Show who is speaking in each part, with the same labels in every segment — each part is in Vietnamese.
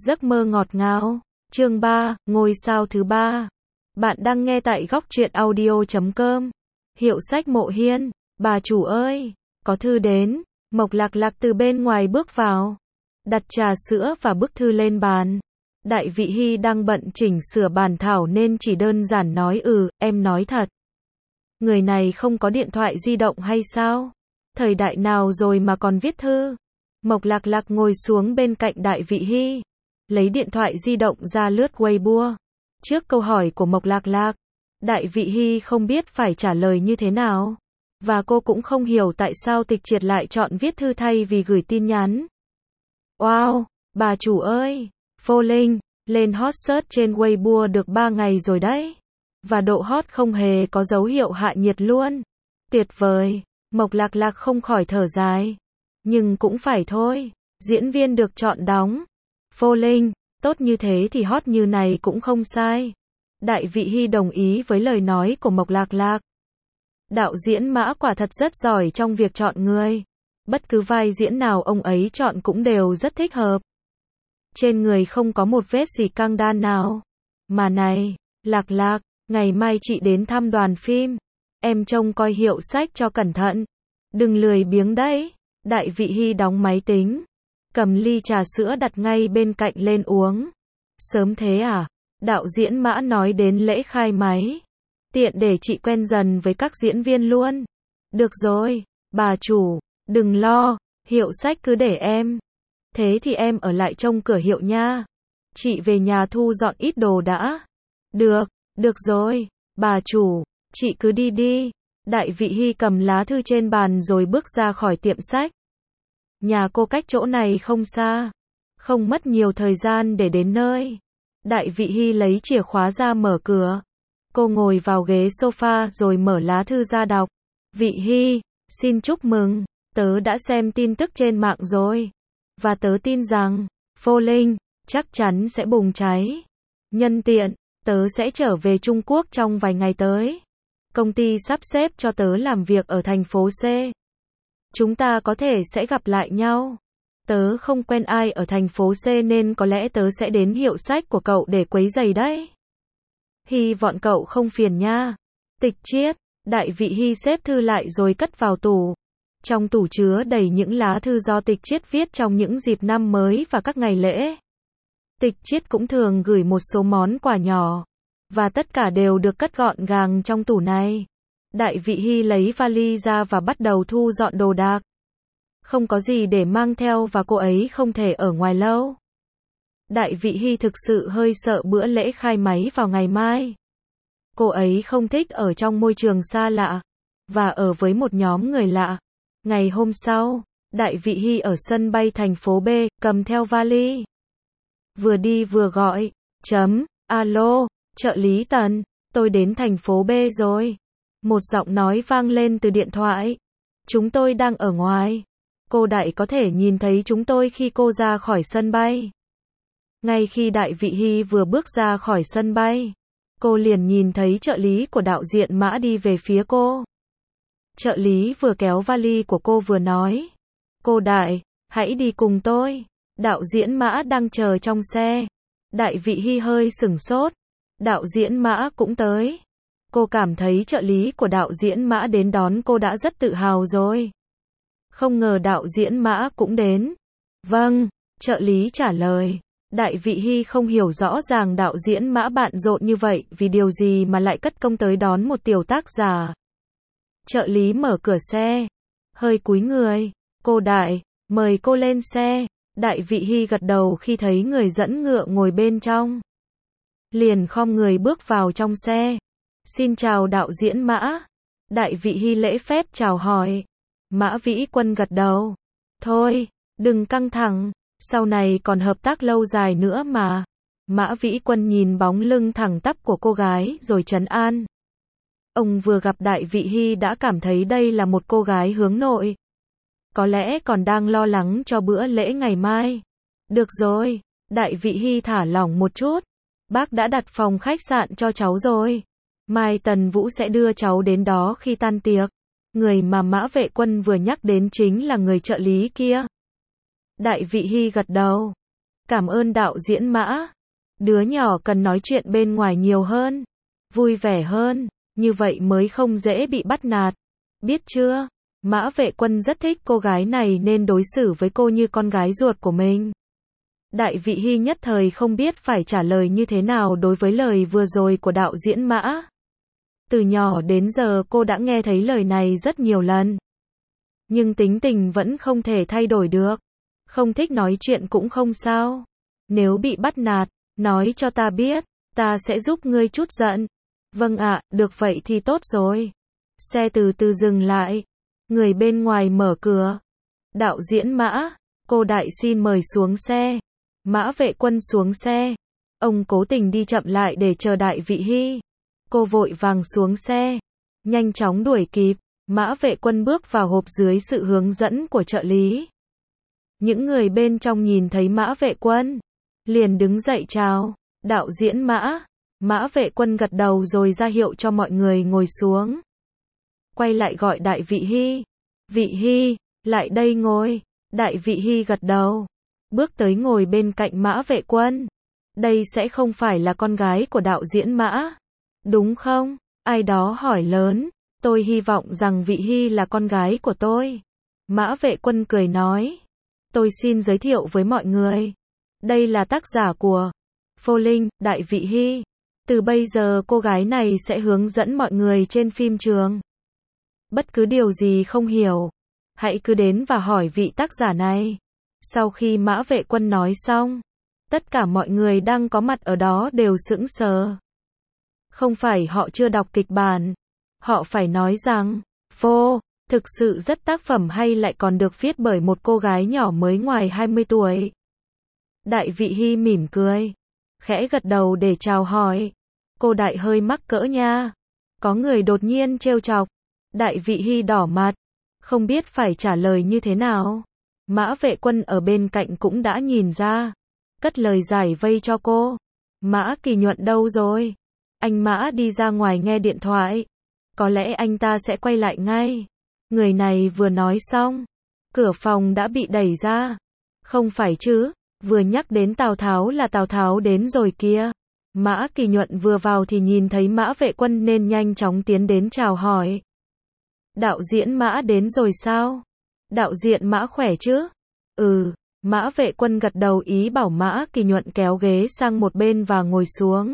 Speaker 1: Giấc mơ ngọt ngào. Chương 3, ngôi sao thứ 3. Bạn đang nghe tại góc truyện audio.com. Hiệu sách Mộ Hiên. Bà chủ ơi, có thư đến. Mộc Lạc Lạc từ bên ngoài bước vào, đặt trà sữa và bức thư lên bàn. Đại Vị Hy đang bận chỉnh sửa bản thảo nên chỉ đơn giản nói em nói thật. Người này không có điện thoại di động hay sao? Thời đại nào rồi mà còn viết thư? Mộc Lạc Lạc ngồi xuống bên cạnh Đại Vị Hy, lấy điện thoại di động ra lướt Weibo. Trước câu hỏi của Mộc Lạc Lạc, Đại Vị Hy không biết phải trả lời như thế nào. Và cô cũng không hiểu tại sao Tịch Triệt lại chọn viết thư thay vì gửi tin nhắn. Wow, bà chủ ơi, Phô Linh, lên hot search trên Weibo được 3 ngày rồi đấy. Và độ hot không hề có dấu hiệu hạ nhiệt luôn. Tuyệt vời, Mộc Lạc Lạc không khỏi thở dài. Nhưng cũng phải thôi, diễn viên được chọn đóng. Phô Linh, tốt như thế thì hot như này cũng không sai. Đại Vị Hy đồng ý với lời nói của Mộc Lạc Lạc. Đạo diễn Mã quả thật rất giỏi trong việc chọn người. Bất cứ vai diễn nào ông ấy chọn cũng đều rất thích hợp. Trên người không có một vết xì căng đan nào. Mà này, Lạc Lạc, ngày mai chị đến thăm đoàn phim. Em trông coi hiệu sách cho cẩn thận. Đừng lười biếng đấy. Đại Vị Hy đóng máy tính, cầm ly trà sữa đặt ngay bên cạnh lên uống. Sớm thế à? Đạo diễn Mã nói đến lễ khai máy. Tiện để chị quen dần với các diễn viên luôn. Được rồi, bà chủ, đừng lo, hiệu sách cứ để em. Thế thì em ở lại trông cửa hiệu nha. Chị về nhà thu dọn ít đồ đã. Được rồi, bà chủ, chị cứ đi đi. Đại Vị Hy cầm lá thư trên bàn rồi bước ra khỏi tiệm sách. Nhà cô cách chỗ này không xa, không mất nhiều thời gian để đến nơi. Đại Vị Hy lấy chìa khóa ra mở cửa. Cô ngồi vào ghế sofa rồi mở lá thư ra đọc. Vị Hy, xin chúc mừng, tớ đã xem tin tức trên mạng rồi. Và tớ tin rằng, Phô Linh, chắc chắn sẽ bùng cháy. Nhân tiện, tớ sẽ trở về Trung Quốc trong vài ngày tới. Công ty sắp xếp cho tớ làm việc ở thành phố C. Chúng ta có thể sẽ gặp lại nhau. Tớ không quen ai ở thành phố C nên có lẽ tớ sẽ đến hiệu sách của cậu để quấy rầy đấy. Hy vọng cậu không phiền nha. Tịch Triết. Đại Vị Hy xếp thư lại rồi cất vào tủ. Trong tủ chứa đầy những lá thư do Tịch Triết viết trong những dịp năm mới và các ngày lễ. Tịch Triết cũng thường gửi một số món quà nhỏ. Và tất cả đều được cất gọn gàng trong tủ này. Đại Vị Hy lấy vali ra và bắt đầu thu dọn đồ đạc. Không có gì để mang theo và cô ấy không thể ở ngoài lâu. Đại Vị Hy thực sự hơi sợ bữa lễ khai máy vào ngày mai. Cô ấy không thích ở trong môi trường xa lạ và ở với một nhóm người lạ. Ngày hôm sau, Đại Vị Hy ở sân bay thành phố B, cầm theo vali. Vừa đi vừa gọi, alo, trợ lý Tần, tôi đến thành phố B rồi. Một giọng nói vang lên từ điện thoại. Chúng tôi đang ở ngoài. Cô Đại có thể nhìn thấy chúng tôi khi cô ra khỏi sân bay. Ngay khi Đại Vị Hy vừa bước ra khỏi sân bay, cô liền nhìn thấy trợ lý của đạo diễn Mã đi về phía cô. Trợ lý vừa kéo vali của cô vừa nói. Cô Đại, hãy đi cùng tôi. Đạo diễn Mã đang chờ trong xe. Đại Vị Hy hơi sửng sốt. Đạo diễn Mã cũng tới. Cô cảm thấy trợ lý của đạo diễn Mã đến đón cô đã rất tự hào rồi. Không ngờ đạo diễn Mã cũng đến. Vâng, trợ lý trả lời. Đại Vị Hy không hiểu rõ ràng đạo diễn Mã bận rộn như vậy vì điều gì mà lại cất công tới đón một tiểu tác giả. Trợ lý mở cửa xe, hơi cúi người. Cô Đại, mời cô lên xe. Đại Vị Hy gật đầu khi thấy người dẫn ngựa ngồi bên trong. Liền khom người bước vào trong xe. Xin chào đạo diễn Mã. Đại Vị Hy lễ phép chào hỏi. Mã Vĩ Quân gật đầu. Thôi, đừng căng thẳng, sau này còn hợp tác lâu dài nữa mà. Mã Vĩ Quân nhìn bóng lưng thẳng tắp của cô gái rồi trấn an. Ông vừa gặp Đại Vị Hy đã cảm thấy đây là một cô gái hướng nội. Có lẽ còn đang lo lắng cho bữa lễ ngày mai. Được rồi, Đại Vị Hy thả lỏng một chút. Bác đã đặt phòng khách sạn cho cháu rồi. Mai Tần Vũ sẽ đưa cháu đến đó khi tan tiệc. Người mà Mã Vệ Quân vừa nhắc đến chính là người trợ lý kia. Đại Vị Hy gật đầu. Cảm ơn đạo diễn Mã. Đứa nhỏ cần nói chuyện bên ngoài nhiều hơn, vui vẻ hơn, như vậy mới không dễ bị bắt nạt. Biết chưa? Mã Vệ Quân rất thích cô gái này nên đối xử với cô như con gái ruột của mình. Đại Vị Hy nhất thời không biết phải trả lời như thế nào đối với lời vừa rồi của đạo diễn Mã. Từ nhỏ đến giờ cô đã nghe thấy lời này rất nhiều lần. Nhưng tính tình vẫn không thể thay đổi được. Không thích nói chuyện cũng không sao. Nếu bị bắt nạt, nói cho ta biết, ta sẽ giúp ngươi chút giận. Vâng ạ, được vậy thì tốt rồi. Xe từ từ dừng lại. Người bên ngoài mở cửa. Đạo diễn Mã, cô Đại xin mời xuống xe. Mã Vệ Quân xuống xe. Ông cố tình đi chậm lại để chờ Đại Vị Hy. Cô vội vàng xuống xe. Nhanh chóng đuổi kịp. Mã Vệ Quân bước vào hộp dưới sự hướng dẫn của trợ lý. Những người bên trong nhìn thấy Mã Vệ Quân, liền đứng dậy chào. Đạo diễn Mã. Mã Vệ Quân gật đầu rồi ra hiệu cho mọi người ngồi xuống. Quay lại gọi Đại Vị Hy. Vị Hy, lại đây ngồi. Đại Vị Hy gật đầu. Bước tới ngồi bên cạnh Mã Vệ Quân. Đây sẽ không phải là con gái của đạo diễn Mã, đúng không? Ai đó hỏi lớn. Tôi hy vọng rằng Vị Hy là con gái của tôi. Mã Vệ Quân cười nói. Tôi xin giới thiệu với mọi người. Đây là tác giả của Phô Linh, Đại Vị Hy. Từ bây giờ cô gái này sẽ hướng dẫn mọi người trên phim trường. Bất cứ điều gì không hiểu, hãy cứ đến và hỏi vị tác giả này. Sau khi Mã Vệ Quân nói xong, tất cả mọi người đang có mặt ở đó đều sững sờ. Không phải họ chưa đọc kịch bản, họ phải nói rằng, Phô, thực sự rất tác phẩm hay lại còn được viết bởi một cô gái nhỏ mới ngoài 20 tuổi. Đại Vị Hy mỉm cười, khẽ gật đầu để chào hỏi. Cô Đại hơi mắc cỡ nha. Có người đột nhiên trêu chọc. Đại Vị Hy đỏ mặt, không biết phải trả lời như thế nào. Mã Vệ Quân ở bên cạnh cũng đã nhìn ra, cất lời giải vây cho cô. Mã Kỳ Nhuận đâu rồi? Anh Mã đi ra ngoài nghe điện thoại. Có lẽ anh ta sẽ quay lại ngay. Người này vừa nói xong, cửa phòng đã bị đẩy ra. Không phải chứ, vừa nhắc đến Tào Tháo là Tào Tháo đến rồi kia. Mã Kỳ Nhuận vừa vào thì nhìn thấy Mã Vệ Quân nên nhanh chóng tiến đến chào hỏi. Đạo diễn Mã đến rồi sao? Đạo diễn Mã khỏe chứ? Ừ, Mã Vệ Quân gật đầu ý bảo Mã Kỳ Nhuận kéo ghế sang một bên và ngồi xuống.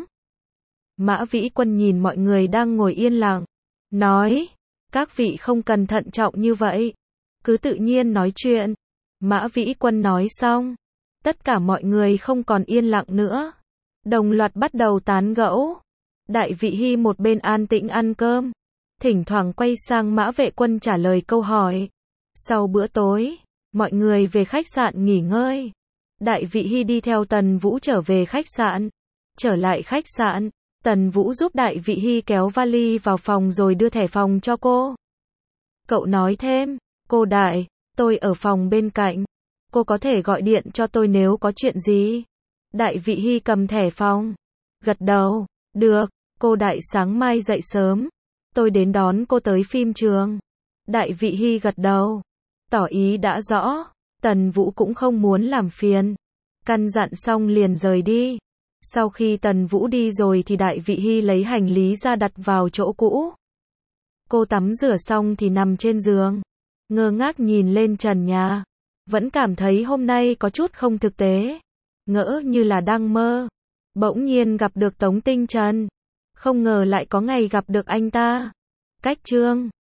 Speaker 1: Mã Vĩ Quân nhìn mọi người đang ngồi yên lặng, nói, các vị không cần thận trọng như vậy, cứ tự nhiên nói chuyện. Mã Vĩ Quân nói xong, tất cả mọi người không còn yên lặng nữa, đồng loạt bắt đầu tán gẫu. Đại Vị Hy một bên an tĩnh ăn cơm, thỉnh thoảng quay sang Mã Vệ Quân trả lời câu hỏi. Sau bữa tối, mọi người về khách sạn nghỉ ngơi. Đại Vị Hy đi theo Tần Vũ trở về khách sạn. Trở lại khách sạn, Tần Vũ giúp Đại Vị Hy kéo vali vào phòng rồi đưa thẻ phòng cho cô. Cậu nói thêm, cô Đại, tôi ở phòng bên cạnh. Cô có thể gọi điện cho tôi nếu có chuyện gì. Đại Vị Hy cầm thẻ phòng, gật đầu, được, cô Đại sáng mai dậy sớm. Tôi đến đón cô tới phim trường. Đại Vị Hy gật đầu, tỏ ý đã rõ. Tần Vũ cũng không muốn làm phiền, căn dặn xong liền rời đi. Sau khi Tần Vũ đi rồi thì Đại Vị Hy lấy hành lý ra đặt vào chỗ cũ. Cô tắm rửa xong thì nằm trên giường, ngơ ngác nhìn lên trần nhà. Vẫn cảm thấy hôm nay có chút không thực tế, ngỡ như là đang mơ. Bỗng nhiên gặp được Tống Tinh Trần, không ngờ lại có ngày gặp được anh ta. Cách chương